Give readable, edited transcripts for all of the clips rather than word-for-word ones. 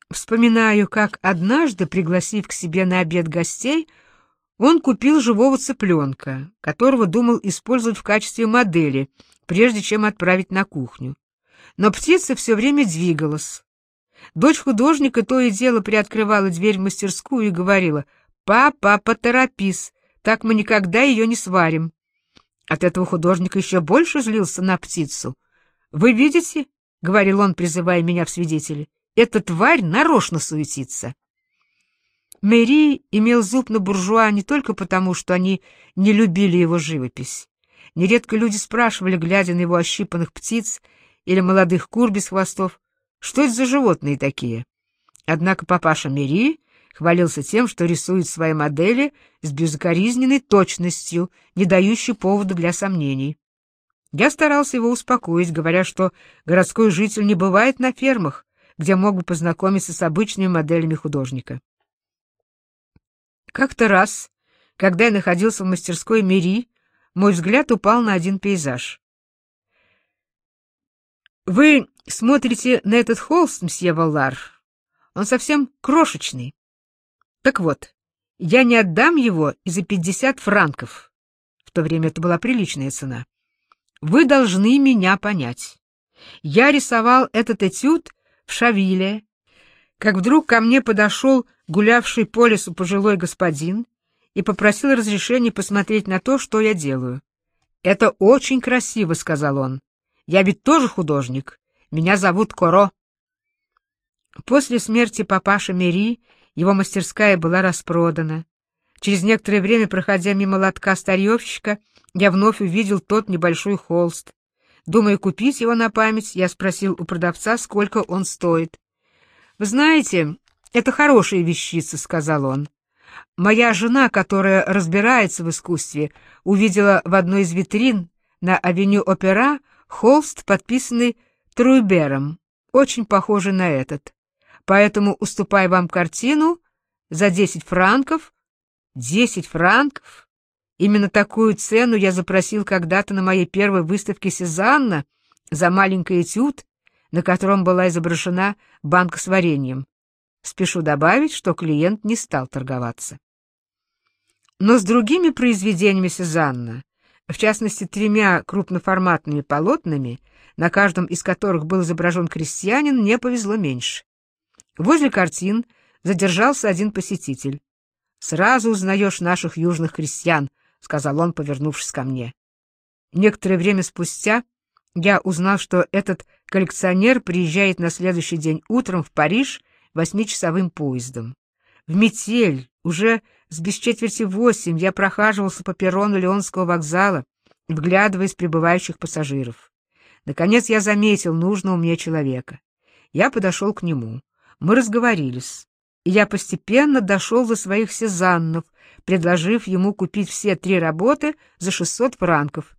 Вспоминаю, как однажды, пригласив к себе на обед гостей, он купил живого цыпленка, которого думал использовать в качестве модели, прежде чем отправить на кухню. Но птица все время двигалась. Дочь художника то и дело приоткрывала дверь в мастерскую и говорила: «Папа, поторопись, так мы никогда ее не сварим». От этого художник еще больше злился на птицу. «Вы видите, — говорил он, призывая меня в свидетели, — эта тварь нарочно суетится». Мэри имел зуб на буржуа не только потому, что они не любили его живопись. Нередко люди спрашивали, глядя на его ощипанных птиц или молодых кур без хвостов, что это за животные такие. Однако папаша Мэри хвалился тем, что рисует свои модели с безукоризненной точностью, не дающей повода для сомнений. Я старался его успокоить, говоря, что городской житель не бывает на фермах, где мог бы познакомиться с обычными моделями художника. Как-то раз, когда я находился в мастерской Мэри, мой взгляд упал на один пейзаж. «Вы смотрите на этот холст, мсье Валлар? Он совсем крошечный. Так вот, я не отдам его и за 50 франков. В то время это была приличная цена. Вы должны меня понять. Я рисовал этот этюд в Шавиле, как вдруг ко мне подошел гулявший по лесу пожилой господин и попросил разрешения посмотреть на то, что я делаю. «Это очень красиво», — сказал он. «Я ведь тоже художник. Меня зовут Коро». После смерти папаши Мэри его мастерская была распродана. Через некоторое время, проходя мимо лотка старьевщика, я вновь увидел тот небольшой холст. Думая купить его на память, я спросил у продавца, сколько он стоит. «Вы знаете, это хорошая вещица», — сказал он. «Моя жена, которая разбирается в искусстве, увидела в одной из витрин на авеню Опера холст, подписанный Труйбером, очень похожий на этот. Поэтому уступаю вам картину за 10 франков». 10 франков? Именно такую цену я запросил когда-то на моей первой выставке Сезанна за маленький этюд, на котором была изображена банка с вареньем. Спешу добавить, что клиент не стал торговаться. Но с другими произведениями Сезанна, в частности 3 крупноформатными полотнами, на каждом из которых был изображен крестьянин, мне повезло меньше. Возле картин задержался один посетитель. «Сразу узнаешь наших южных крестьян», — сказал он, повернувшись ко мне. Некоторое время спустя я узнал, что этот коллекционер приезжает на следующий день утром в Париж 8-часовым поездом. В метель, уже с без четверти 8, я прохаживался по перрону Лионского вокзала, вглядываясь в прибывающих пассажиров. Наконец я заметил нужного мне человека. Я подошел к нему. Мы разговорились, и я постепенно дошел до своих Сезаннов, предложив ему купить все 3 работы за 600 франков.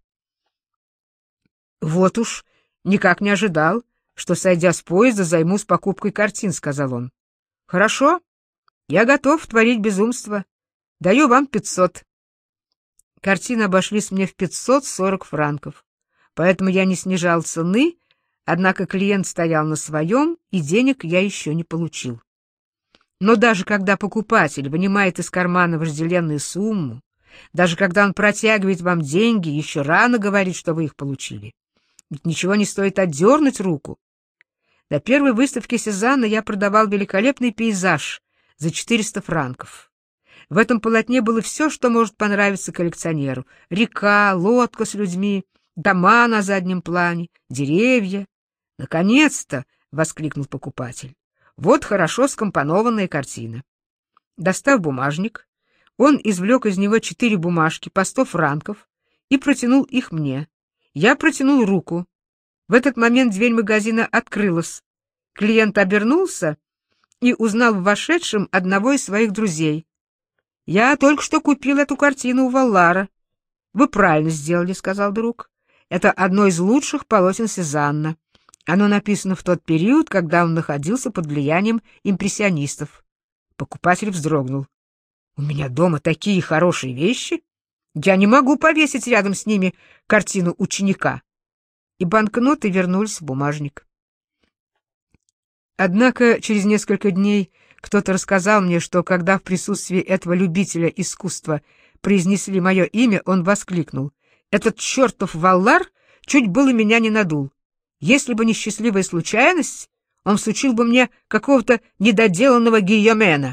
«Вот уж, никак не ожидал, что, сойдя с поезда, займусь покупкой картин», — сказал он. «Хорошо, я готов творить безумство. Даю вам 500». Картины обошлись мне в 540 франков, поэтому я не снижал цены, однако клиент стоял на своем, и денег я еще не получил. Но даже когда покупатель вынимает из кармана вожделенную сумму, даже когда он протягивает вам деньги, еще рано говорить, что вы их получили. Ведь ничего не стоит отдернуть руку. До первой выставки Сезанна я продавал великолепный пейзаж за 400 франков. В этом полотне было все, что может понравиться коллекционеру. Река, лодка с людьми, дома на заднем плане, деревья. «Наконец-то!» — воскликнул покупатель. «Вот хорошо скомпонованная картина». Достав бумажник, он извлек из него 4 бумажки по 100 франков и протянул их мне. Я протянул руку. В этот момент дверь магазина открылась. Клиент обернулся и узнал в вошедшем одного из своих друзей. «Я только что купил эту картину у Валлара». «Вы правильно сделали», — сказал друг. «Это одно из лучших полотен Сезанна. Оно написано в тот период, когда он находился под влиянием импрессионистов». Покупатель вздрогнул. «У меня дома такие хорошие вещи! Я не могу повесить рядом с ними картину ученика». И банкноты вернулись в бумажник. Однако через несколько дней кто-то рассказал мне, что когда в присутствии этого любителя искусства произнесли мое имя, он воскликнул: «Этот чертов Валлар чуть было меня не надул. Если бы не счастливая случайность, он всучил бы мне какого-то недоделанного Гийомена».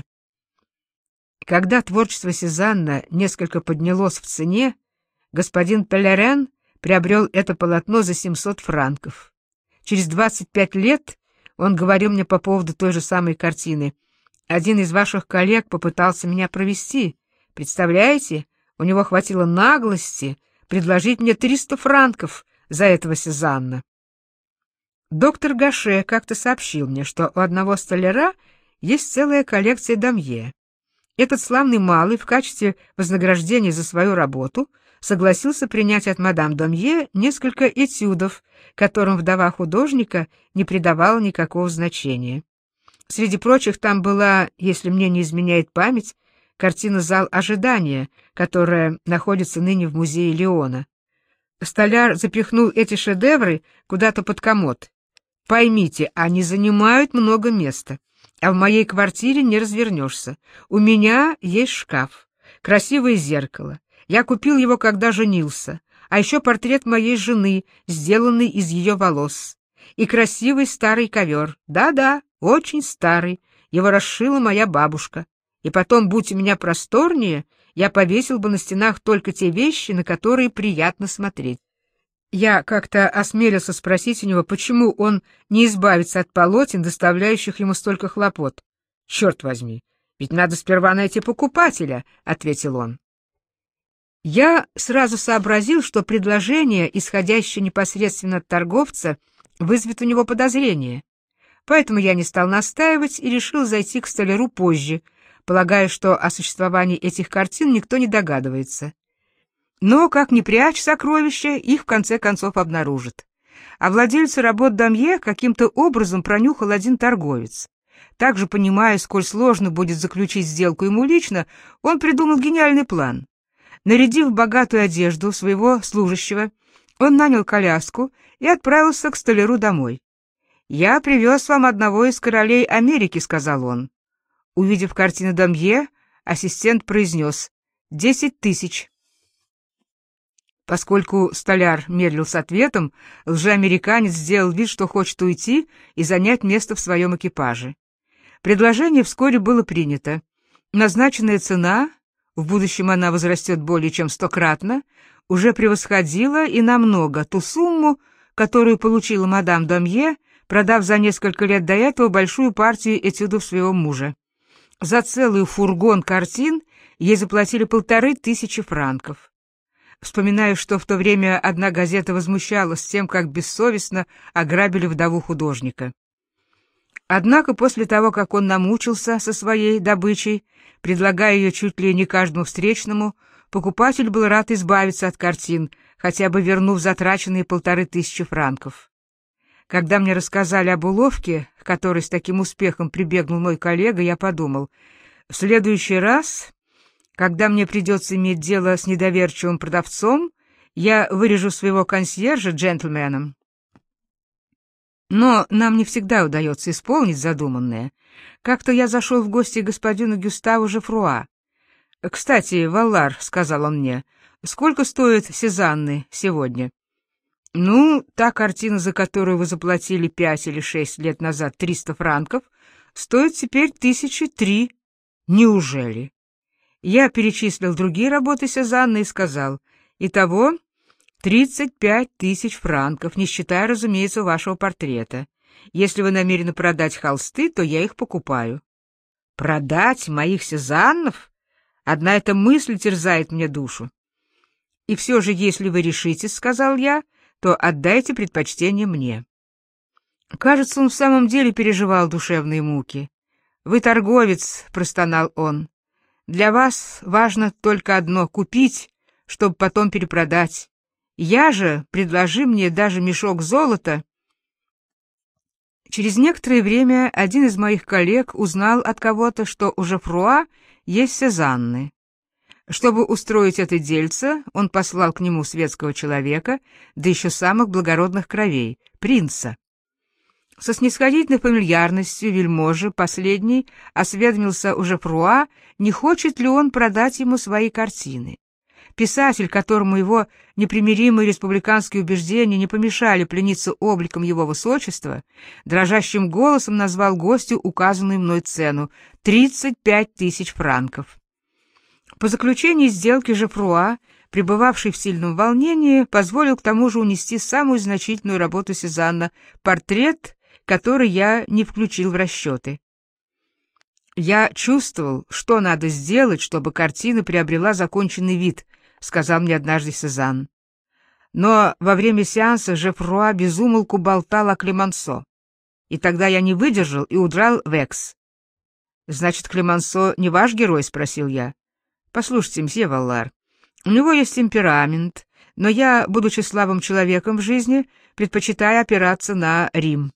Когда творчество Сезанна несколько поднялось в цене, господин Пеллерен приобрел это полотно за 700 франков. Через 25 лет он говорил мне по поводу той же самой картины: «Один из ваших коллег попытался меня провести. Представляете, у него хватило наглости предложить мне 300 франков за этого Сезанна». Доктор Гаше как-то сообщил мне, что у одного столяра есть целая коллекция Домье. Этот славный малый в качестве вознаграждения за свою работу согласился принять от мадам Домье несколько этюдов, которым вдова художника не придавала никакого значения. Среди прочих там была, если мне не изменяет память, картина «Зал ожидания», которая находится ныне в музее Леона. Столяр запихнул эти шедевры куда-то под комод. Поймите, они занимают много места, а в моей квартире не развернешься. У меня есть шкаф, красивое зеркало. Я купил его, когда женился, а еще портрет моей жены, сделанный из ее волос, и красивый старый ковер. Да-да, очень старый, его расшила моя бабушка. И потом, будь у меня просторнее, я повесил бы на стенах только те вещи, на которые приятно смотреть. Я как-то осмелился спросить у него, почему он не избавится от полотен, доставляющих ему столько хлопот. «Черт возьми, ведь надо сперва найти покупателя», — ответил он. Я сразу сообразил, что предложение, исходящее непосредственно от торговца, вызовет у него подозрение. Поэтому я не стал настаивать и решил зайти к столяру позже, полагая, что о существовании этих картин никто не догадывается. Но, как ни прячь сокровища, их в конце концов обнаружат. А владельца работ Домье каким-то образом пронюхал один торговец. Также, понимая, сколь сложно будет заключить сделку ему лично, он придумал гениальный план. Нарядив богатую одежду своего служащего, он нанял коляску и отправился к столяру домой. «Я привез вам одного из королей Америки», — сказал он. Увидев картину Домье, ассистент произнес: 10 тысяч. Поскольку столяр медлил с ответом, лжеамериканец сделал вид, что хочет уйти и занять место в своем экипаже. Предложение вскоре было принято. Назначенная цена, в будущем она возрастет более чем 100-кратно, уже превосходила и намного ту сумму, которую получила мадам Домье, продав за несколько лет до этого большую партию этюдов своего мужа. За целый фургон картин ей заплатили 1500 франков. Вспоминаю, что в то время одна газета возмущалась тем, как бессовестно ограбили вдову художника. Однако после того, как он намучился со своей добычей, предлагая ее чуть ли не каждому встречному, покупатель был рад избавиться от картин, хотя бы вернув затраченные 1500 франков. Когда мне рассказали об уловке, к которой с таким успехом прибегнул мой коллега, я подумал: в следующий раз, когда мне придется иметь дело с недоверчивым продавцом, я вырежу своего консьержа джентльменом. Но нам не всегда удается исполнить задуманное. Как-то я зашел в гости к господину Гюставу Жефруа. «Кстати, Валлар», — сказал он мне, — «сколько стоит Сезанны сегодня?» «Ну, та картина, за которую вы заплатили 5 или 6 лет назад 300 франков, стоит теперь 1003. Неужели?» Я перечислил другие работы Сезанна и сказал: «Итого 35 000 франков, не считая, разумеется, вашего портрета. Если вы намерены продать холсты, то я их покупаю». «Продать моих Сезаннов? Одна эта мысль терзает мне душу». «И все же, если вы решитесь, — сказал я, — то отдайте предпочтение мне». Кажется, он в самом деле переживал душевные муки. «Вы торговец, — простонал он. Для вас важно только одно — купить, чтобы потом перепродать. Я же, предложи мне даже мешок золота». Через некоторое время один из моих коллег узнал от кого-то, что у Жефруа есть Сезанны. Чтобы устроить это дельце, он послал к нему светского человека, да еще самых благородных кровей, принца. Со снисходительной фамильярностью вельможи последний осведомился у Жофруа, не хочет ли он продать ему свои картины. Писатель, которому его непримиримые республиканские убеждения не помешали плениться обликом его высочества, дрожащим голосом назвал гостю указанную мной цену — 35 тысяч франков. По заключении сделки Жофруа, пребывавший в сильном волнении, позволил к тому же унести самую значительную работу Сезанна — портрет, который я не включил в расчеты. «Я чувствовал, что надо сделать, чтобы картина приобрела законченный вид», — сказал мне однажды Сезанн. Но во время сеанса Жофруа безумолку болтал о Клемансо, и тогда я не выдержал и удрал в Экс. «Значит, Клемансо не ваш герой?» — спросил я. «Послушайте, мсье Валлар, у него есть темперамент, но я, будучи слабым человеком в жизни, предпочитаю опираться на Рим».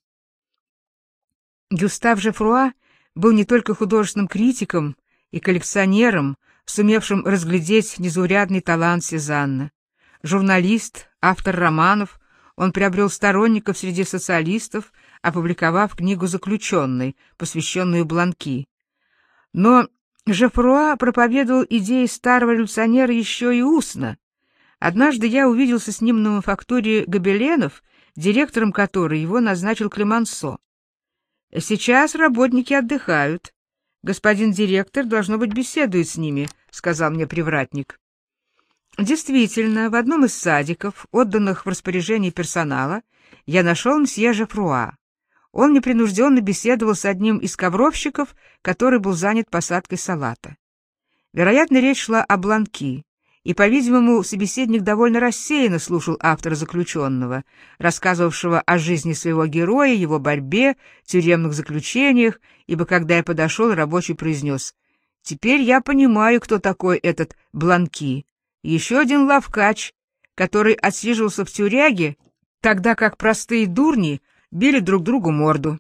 Гюстав Жофруа был не только художественным критиком и коллекционером, сумевшим разглядеть незаурядный талант Сезанна. Журналист, автор романов, он приобрел сторонников среди социалистов, опубликовав книгу «Заключенный», посвященную Бланки. Но Жофруа проповедовал идеи старого революционера еще и устно. Однажды я увиделся с ним на мануфактуре гобеленов, директором которой его назначил Клемансо. «Сейчас работники отдыхают. Господин директор, должно быть, беседует с ними», — сказал мне привратник. Действительно, в одном из садиков, отданных в распоряжение персонала, я нашел мсье Жофруа. Он непринужденно беседовал с одним из ковровщиков, который был занят посадкой салата. Вероятно, речь шла о Бланки, и, по-видимому, собеседник довольно рассеянно слушал автора «Заключенного», рассказывавшего о жизни своего героя, его борьбе, тюремных заключениях, ибо, когда я подошел, рабочий произнес: «Теперь я понимаю, кто такой этот Бланки. Еще один лавкач, который отсиживался в тюряге, тогда как простые дурни били друг другу морду».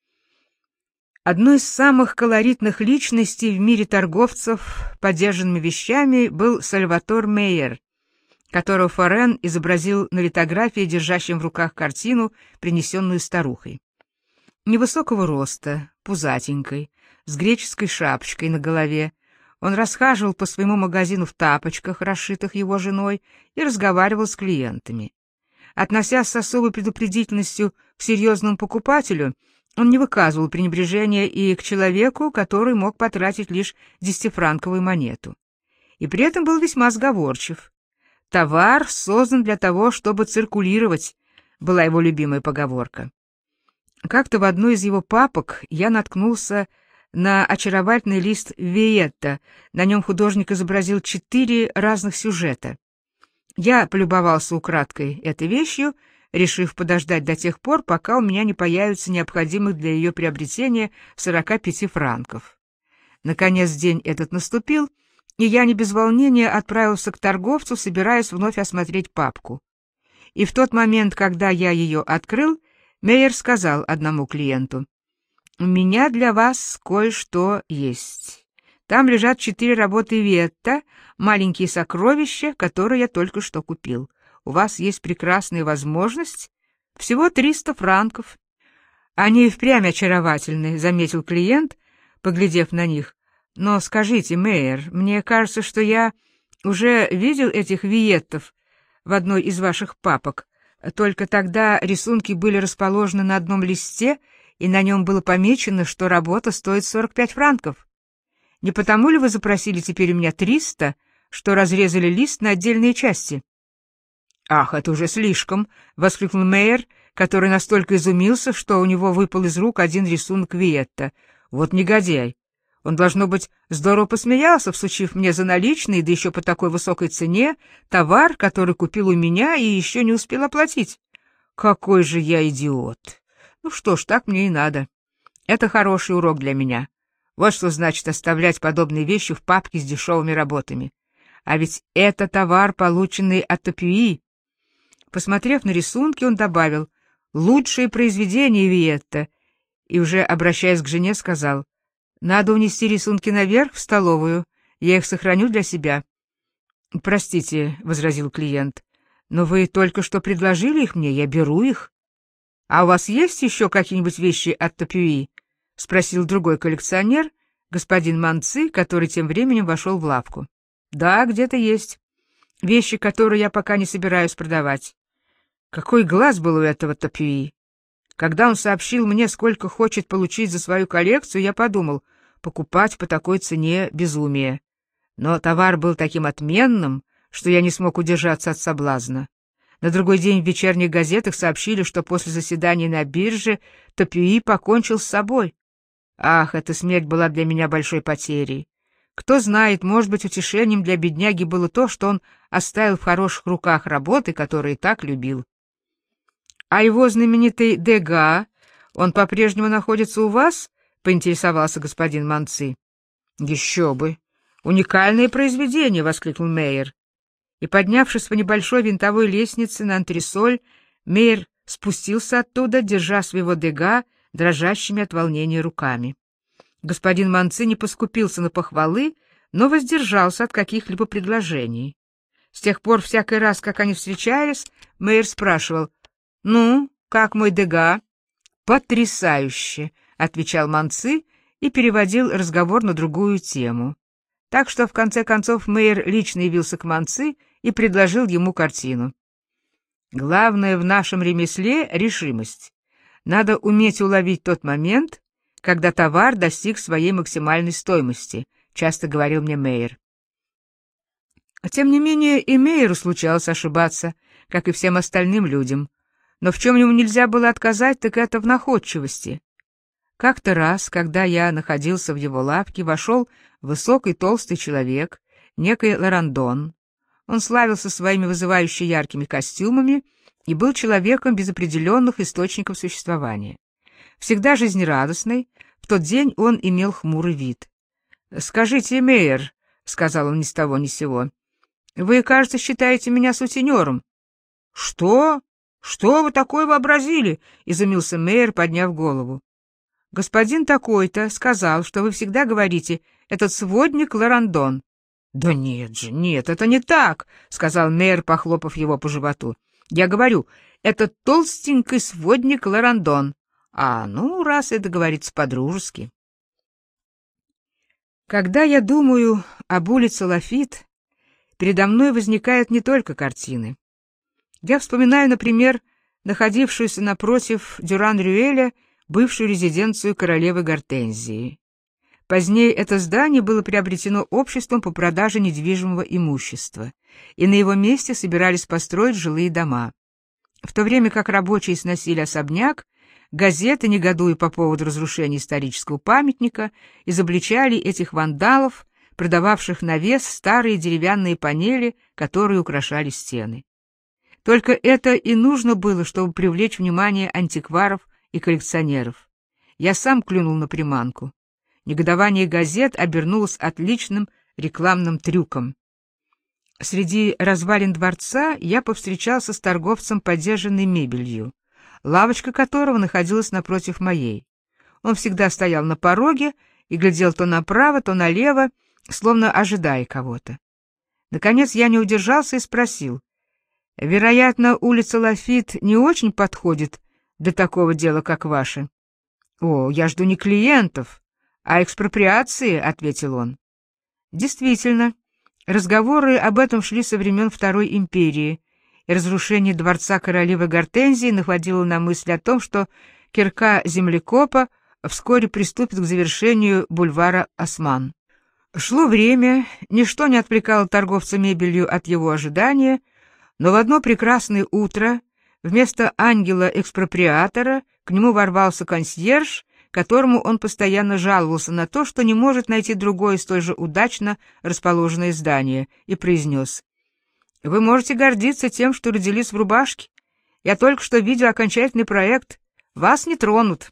Одной из самых колоритных личностей в мире торговцев подержанными вещами был Сальватор Мейер, которого Форен изобразил на литографии, держащем в руках картину, принесенную старухой. Невысокого роста, пузатенькой, с греческой шапочкой на голове, он расхаживал по своему магазину в тапочках, расшитых его женой, и разговаривал с клиентами. Относясь с особой предупредительностью к серьезному покупателю, он не выказывал пренебрежения и к человеку, который мог потратить лишь 10-франковую монету. И при этом был весьма сговорчив. «Товар создан для того, чтобы циркулировать», — была его любимая поговорка. Как-то в одной из его папок я наткнулся на очаровательный лист Виетта. На нем художник изобразил 4 разных сюжета. Я полюбовался украдкой этой вещью, решив подождать до тех пор, пока у меня не появится необходимых для ее приобретения 45 франков. Наконец день этот наступил, и я не без волнения отправился к торговцу, собираясь вновь осмотреть папку. И в тот момент, когда я ее открыл, Мейер сказал одному клиенту: «У меня для вас кое-что есть. Там лежат 4 работы Виетта, маленькие сокровища, которые я только что купил. У вас есть прекрасная возможность, всего 300 франков». «Они и впрямь очаровательны», — заметил клиент, поглядев на них. «Но скажите, Мейер, мне кажется, что я уже видел этих Виеттов в одной из ваших папок, только тогда рисунки были расположены на одном листе, и на нем было помечено, что работа стоит 45 франков. Не потому ли вы запросили теперь у меня 300, что разрезали лист на отдельные части?» «Ах, это уже слишком!» — воскликнул Мейер, который настолько изумился, что у него выпал из рук один рисунок Виетта. «Вот негодяй! Он, должно быть, здорово посмеялся, всучив мне за наличные, да еще по такой высокой цене, товар, который купил у меня и еще не успел оплатить. Какой же я идиот! Ну что ж, так мне и надо. Это хороший урок для меня. Вот что значит оставлять подобные вещи в папке с дешевыми работами. А ведь это товар, полученный от Топюи». Посмотрев на рисунки, он добавил: «Лучшие произведения Виетта», и уже обращаясь к жене, сказал: «Надо унести рисунки наверх, в столовую, я их сохраню для себя». «Простите», — возразил клиент, — «но вы только что предложили их мне, я беру их». «А у вас есть еще какие-нибудь вещи от Топюи?» — спросил другой коллекционер, господин Манци, который тем временем вошел в лавку. «Да, где-то есть. Вещи, которые я пока не собираюсь продавать». Какой глаз был у этого Топюи! Когда он сообщил мне, сколько хочет получить за свою коллекцию, я подумал, покупать по такой цене — безумие. Но товар был таким отменным, что я не смог удержаться от соблазна. На другой день в вечерних газетах сообщили, что после заседания на бирже Топюи покончил с собой. Ах, эта смерть была для меня большой потерей. Кто знает, может быть, утешением для бедняги было то, что он оставил в хороших руках работы, которые так любил. А его знаменитый Дега, он по-прежнему находится у вас? — поинтересовался господин Манци. — Еще бы! Уникальное произведение! — воскликнул Мейер. И, поднявшись по небольшой винтовой лестнице на антресоль, Мейер спустился оттуда, держа своего Дега дрожащими от волнения руками. Господин Манци не поскупился на похвалы, но воздержался от каких-либо предложений. С тех пор, всякий раз, как они встречались, Мейер спрашивал: «Ну, как мой Дега?» «Потрясающе!» — отвечал Манци и переводил разговор на другую тему. Так что, в конце концов, Мейер лично явился к Манци и предложил ему картину. «Главное в нашем ремесле — решимость. Надо уметь уловить тот момент, когда товар достиг своей максимальной стоимости», — часто говорил мне Мейер. Тем не менее, и Мейеру случалось ошибаться, как и всем остальным людям. Но в чем ему нельзя было отказать, так это в находчивости. Как-то раз, когда я находился в его лавке, вошел высокий толстый человек, некий Лорандон. Он славился своими вызывающе яркими костюмами и был человеком без определенных источников существования. Всегда жизнерадостный, в тот день он имел хмурый вид. «Скажите, Мейер», — сказал он ни с того ни с сего, — «вы, кажется, считаете меня сутенером». «Что? Что вы такое вообразили?» — изумился Мейер, подняв голову. «Господин такой-то сказал, что вы всегда говорите «этот сводник Лорандон». «Да нет же, нет, это не так», — сказал Мейер, похлопав его по животу. «Я говорю, это толстенький сводник Лорандон. Ну, раз это говорится по-дружески». Когда я думаю об улице Лафит, передо мной возникают не только картины. Я вспоминаю, например, находившуюся напротив Дюран-Рюэля бывшую резиденцию королевы Гортензии. Позднее это здание было приобретено обществом по продаже недвижимого имущества, и на его месте собирались построить жилые дома. В то время как рабочие сносили особняк, газеты, негодуя по поводу разрушения исторического памятника, изобличали этих вандалов, продававших на вес старые деревянные панели, которые украшали стены. Только это и нужно было, чтобы привлечь внимание антикваров и коллекционеров. Я сам клюнул на приманку. Негодование газет обернулось отличным рекламным трюком. Среди развалин дворца я повстречался с торговцем подержанной мебелью, лавочка которого находилась напротив моей. Он всегда стоял на пороге и глядел то направо, то налево, словно ожидая кого-то. Наконец я не удержался и спросил: «Вероятно, улица Лафит не очень подходит для такого дела, как ваше?» «О, я жду не клиентов, а экспроприации», — ответил он. Действительно, разговоры об этом шли со времен Второй империи, и разрушение дворца королевы Гортензии наводило на мысль о том, что кирка землекопа вскоре приступит к завершению бульвара Осман. Шло время, ничто не отвлекало торговца мебелью от его ожидания, но в одно прекрасное утро вместо ангела-экспроприатора к нему ворвался консьерж, которому он постоянно жаловался на то, что не может найти другое столь же удачно расположенное здание, и произнес: «Вы можете гордиться тем, что родились в рубашке. Я только что видел окончательный проект. Вас не тронут».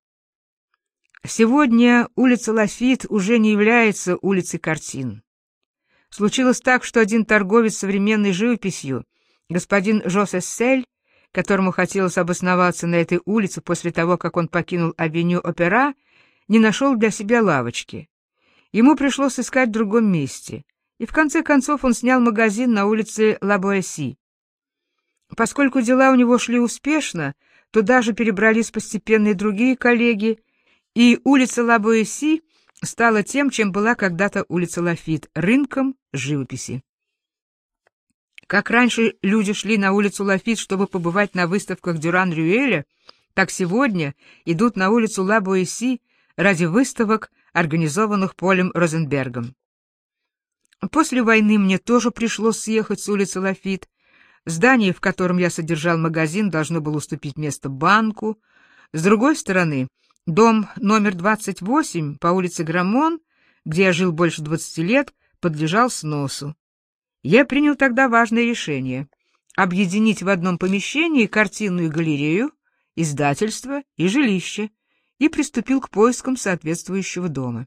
Сегодня улица Лафит уже не является улицей картин. Случилось так, что один торговец современной живописью, господин Жосе Сель, которому хотелось обосноваться на этой улице после того, как он покинул авеню Опера, не нашел для себя лавочки. Ему пришлось искать в другом месте, и в конце концов он снял магазин на улице Ла Боэсси. Поскольку дела у него шли успешно, Туда же перебрались постепенно и другие коллеги, и улица Ла-Боэсси стала тем, чем была когда-то улица Лафит — рынком живописи. Как раньше люди шли на улицу Лафит, чтобы побывать на выставках Дюран-Рюэля, так сегодня идут на улицу Ла-Боэсси ради выставок, организованных Полем Розенбергом. После войны мне тоже пришлось съехать с улицы Лафит. Здание, в котором я содержал магазин, должно было уступить место банку. С другой стороны, дом номер 28 по улице Граммон, где я жил больше 20 лет, подлежал сносу. Я принял тогда важное решение — объединить в одном помещении картинную галерею, издательство и жилище, и приступил к поискам соответствующего дома.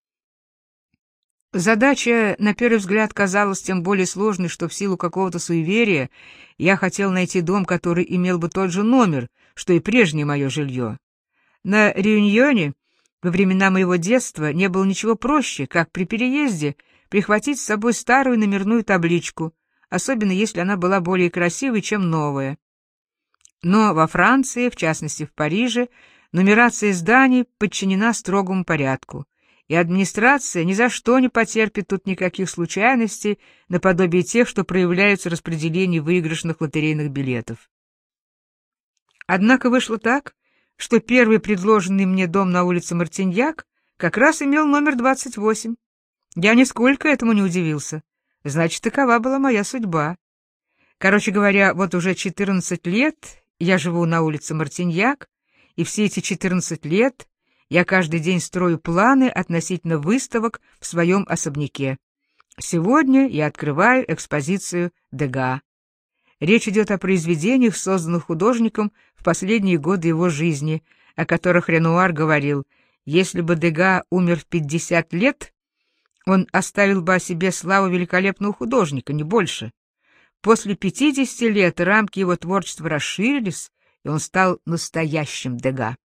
Задача, на первый взгляд, казалась тем более сложной, что в силу какого-то суеверия я хотел найти дом, который имел бы тот же номер, что и прежнее мое жилье. На Реюньоне во времена моего детства не было ничего проще, как при переезде прихватить с собой старую номерную табличку, особенно если она была более красивой, чем новая. Но во Франции, в частности в Париже, нумерация зданий подчинена строгому порядку, и администрация ни за что не потерпит тут никаких случайностей, наподобие тех, что проявляются в распределении выигрышных лотерейных билетов. Однако вышло так, что первый предложенный мне дом на улице Мартиньяк как раз имел номер 28. Я нисколько этому не удивился. Значит, такова была моя судьба. Короче говоря, вот уже 14 лет я живу на улице Мартиньяк, и все эти 14 лет я каждый день строю планы относительно выставок в своем особняке. Сегодня я открываю экспозицию Дега. Речь идет о произведениях, созданных художником в последние годы его жизни, о которых Ренуар говорил: если бы Дега умер в 50 лет, он оставил бы о себе славу великолепного художника, не больше. После 50 лет рамки его творчества расширились, и он стал настоящим Дега.